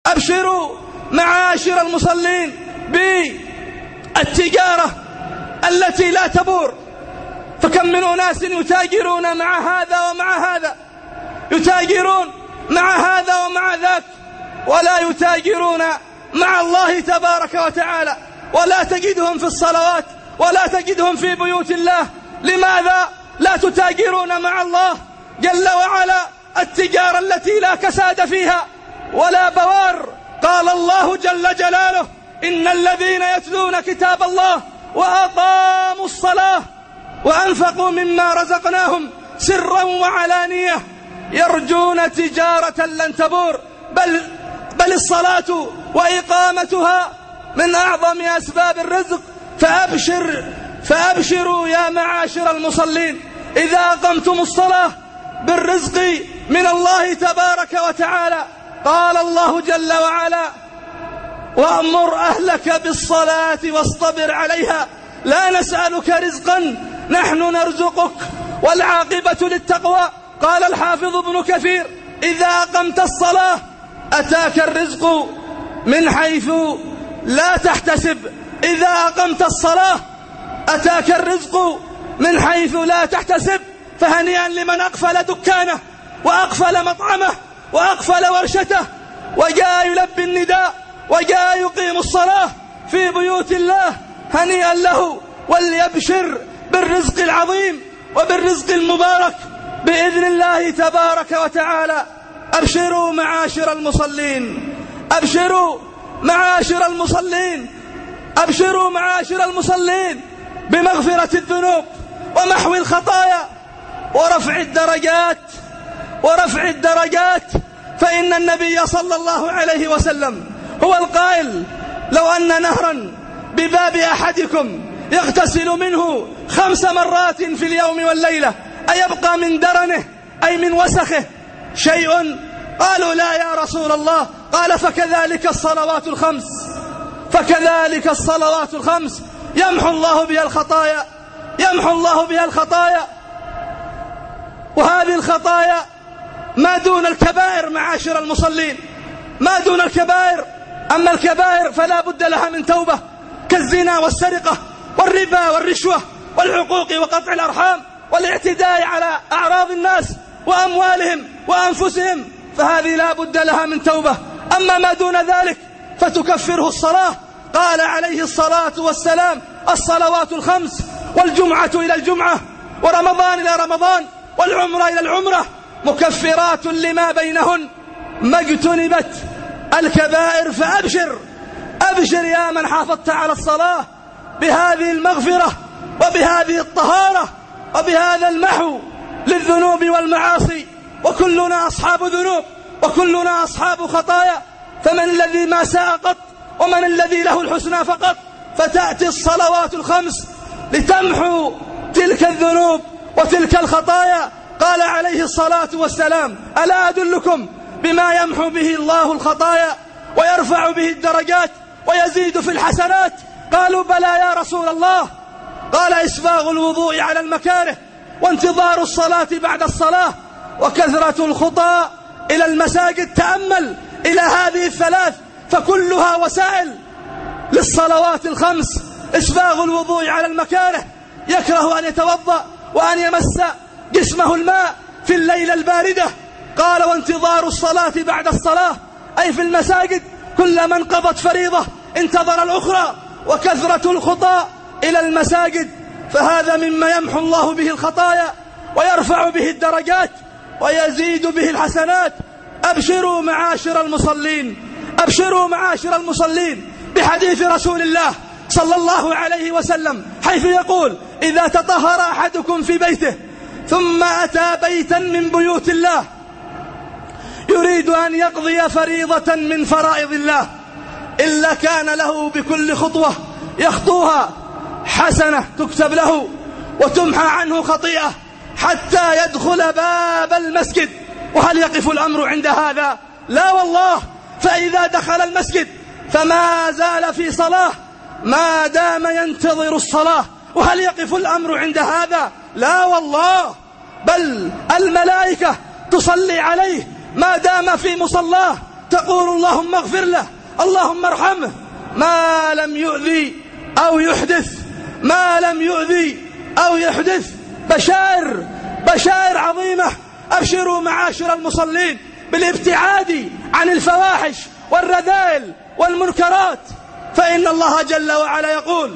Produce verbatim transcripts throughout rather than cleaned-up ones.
أبشروا معاشر المصلين بالتجارة التي لا تبور، فكم من أناس يتاجرون مع هذا ومع هذا، يتاجرون مع هذا ومع ذاك، ولا يتاجرون مع الله تبارك وتعالى، ولا تجدهم في الصلوات ولا تجدهم في بيوت الله. لماذا لا تتاجرون مع الله جل وعلا التجارة التي لا كساد فيها ولا بوار؟ قال الله جل جلاله: إن الذين يتلون كتاب الله وأقاموا الصلاة وأنفقوا مما رزقناهم سرا وعلانية يرجون تجارة لن تبور. بل, بل الصلاة وإقامتها من أعظم أسباب الرزق. فأبشر فأبشروا يا معاشر المصلين إذا أقمتم الصلاة بالرزق من الله تبارك وتعالى. قال الله جل وعلا: وأمر أهلك بالصلاة واصطبر عليها لا نسألك رزقا نحن نرزقك والعاقبة للتقوى. قال الحافظ ابن كثير: إذا أقمت الصلاة أتاك الرزق من حيث لا تحتسب. إذا أقمت الصلاة أتاك الرزق من حيث لا تحتسب. فهنيئا لمن أقفل دكانه وأقفل مطعمه وأقفل ورشته وجاء يلبي النداء وجاء يقيم الصلاة في بيوت الله. هنيئا له، وليبشر بالرزق العظيم وبالرزق المبارك بإذن الله تبارك وتعالى. أبشروا معاشر المصلين، أبشروا معاشر المصلين، أبشروا معاشر المصلين بمغفرة الذنوب ومحو الخطايا ورفع الدرجات ورفع الدرجات. فإن النبي صلى الله عليه وسلم هو القائل: لو أن نهرا بباب أحدكم يغتسل منه خمس مرات في اليوم والليلة أيبقى من درنه أي من وسخه شيء؟ قالوا: لا يا رسول الله. قال: فكذلك الصلوات الخمس، فكذلك الصلوات الخمس يمحو الله بها الخطايا، يمحو الله بها الخطايا. وهذه الخطايا ما دون الكبائر معاشر المصلين، ما دون الكبائر. أما الكبائر فلا بد لها من توبة، كالزنا والسرقة والربا والرشوة والعقوق وقطع الأرحام والاعتداء على أعراض الناس وأموالهم وأنفسهم، فهذه لا بد لها من توبة. أما ما دون ذلك فتكفره الصلاة. قال عليه الصلاة والسلام: الصلوات الخمس والجمعة إلى الجمعة ورمضان إلى رمضان والعمرة إلى العمرة مكفرات لما بينهن ما اجتنبت الكبائر. فأبشر، أبشر يا من حافظت على الصلاة بهذه المغفرة وبهذه الطهارة وبهذا المحو للذنوب والمعاصي. وكلنا أصحاب ذنوب وكلنا أصحاب خطايا، فمن الذي ما ساء قط ومن الذي له الحسنى فقط؟ فتأتي الصلوات الخمس لتمحو تلك الذنوب وتلك الخطايا. قال عليه الصلاة والسلام: ألا أدلكم بما يمحو به الله الخطايا ويرفع به الدرجات ويزيد في الحسنات؟ قالوا: بلى يا رسول الله. قال: إسباغ الوضوء على المكاره وانتظار الصلاة بعد الصلاة وكثرة الخطى إلى المساجد. تأمل إلى هذه الثلاث فكلها وسائل للصلوات الخمس. إسباغ الوضوء على المكاره، يكره أن يتوضأ وأن يمس جسمه الماء في الليلة الباردة. قال: وانتظار الصلاة بعد الصلاة أي في المساجد، كلما انقضت فريضة انتظر الأخرى. وكثرة الخطى إلى المساجد، فهذا مما يمحو الله به الخطايا ويرفع به الدرجات ويزيد به الحسنات. أبشروا معاشر المصلين، أبشروا معاشر المصلين بحديث رسول الله صلى الله عليه وسلم حيث يقول: إذا تطهر أحدكم في بيته ثم أتى بيتا من بيوت الله يريد أن يقضي فريضة من فرائض الله إلا كان له بكل خطوة يخطوها حسنة تكتب له وتمحى عنه خطيئة حتى يدخل باب المسجد. وهل يقف الأمر عند هذا؟ لا والله. فإذا دخل المسجد فما زال في صلاة ما دام ينتظر الصلاة. وهل يقف الأمر عند هذا؟ لا والله. بل الملائكة تصلي عليه ما دام في مصلاه تقول اللهم اغفر له، اللهم ارحمه، ما لم يؤذي أو يحدث، ما لم يؤذي أو يحدث. بشائر بشائر عظيمة. أبشروا معاشر المصلين بالابتعاد عن الفواحش والرذائل والمنكرات، فإن الله جل وعلا يقول: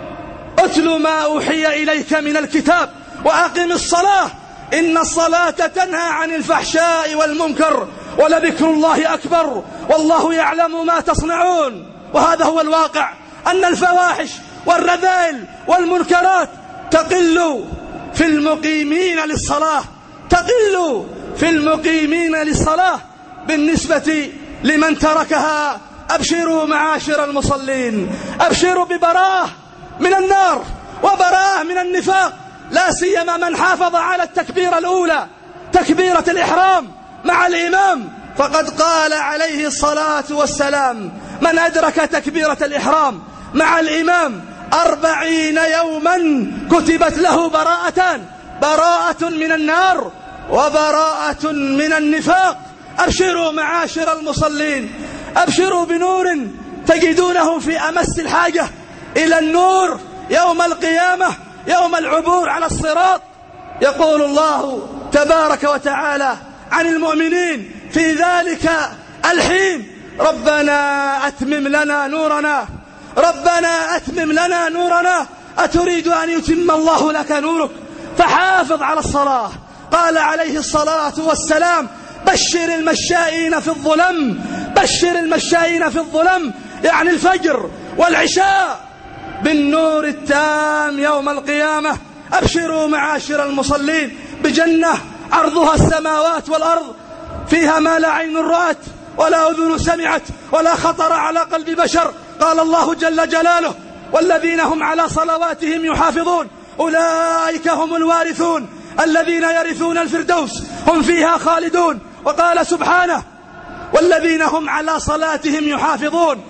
اتل ما أوحي إليك من الكتاب وأقم الصلاة إن الصلاة تنهى عن الفحشاء والمنكر ولذكر الله أكبر والله يعلم ما تصنعون. وهذا هو الواقع، أن الفواحش والرذائل والمنكرات تقل في المقيمين للصلاة، تقل في المقيمين للصلاة بالنسبة لمن تركها. أبشروا معاشر المصلين، أبشروا ببراءة من النار وبراءة من النفاق، لا سيما من حافظ على التكبيرة الأولى، تكبيرة الإحرام مع الإمام، فقد قال عليه الصلاة والسلام: من أدرك تكبيرة الإحرام مع الإمام أربعين يوما كتبت له براءتان، براءة من النار وبراءة من النفاق. أبشروا معاشر المصلين، أبشروا بنور تجدونه في أمس الحاجة إلى النور يوم القيامة، يوم العبور على الصراط. يقول الله تبارك وتعالى عن المؤمنين في ذلك الحين: ربنا أتمم لنا نورنا، ربنا أتمم لنا نورنا، أتريد أن يتم الله لك نورك فحافظ على الصلاة. قال عليه الصلاة والسلام: بشر المشائين في الظلم، بشر المشائين في الظلم، يعني الفجر والعشاء، بالنور التام يوم القيامة. أبشروا معاشر المصلين بجنة عرضها السماوات والأرض، فيها ما لا عين رأت ولا أذن سمعت ولا خطر على قلب بشر. قال الله جل جلاله: والذين هم على صلواتهم يحافظون أولئك هم الوارثون الذين يرثون الفردوس هم فيها خالدون. وقال سبحانه: والذين هم على صلاتهم يحافظون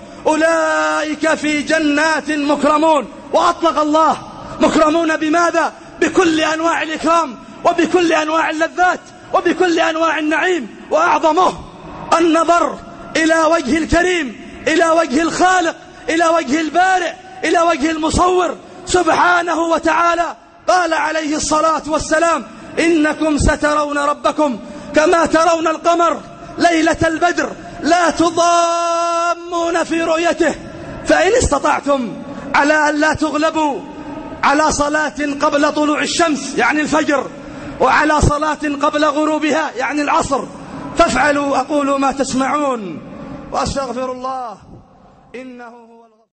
أولئك في جنات مكرمون. وأطلق الله مكرمون بماذا؟ بكل أنواع الإكرام وبكل أنواع اللذات وبكل أنواع النعيم، وأعظمه النظر إلى وجه الكريم، إلى وجه الخالق، إلى وجه البارئ، إلى وجه المصور سبحانه وتعالى. قال عليه الصلاة والسلام: إنكم سترون ربكم كما ترون القمر ليلة البدر لا تضامون في رؤيته، فإن استطعتم على أن لا تغلبوا على صلاة قبل طلوع الشمس يعني الفجر، وعلى صلاة قبل غروبها يعني العصر، فافعلوا. أقول ما تسمعون وأستغفر الله إنه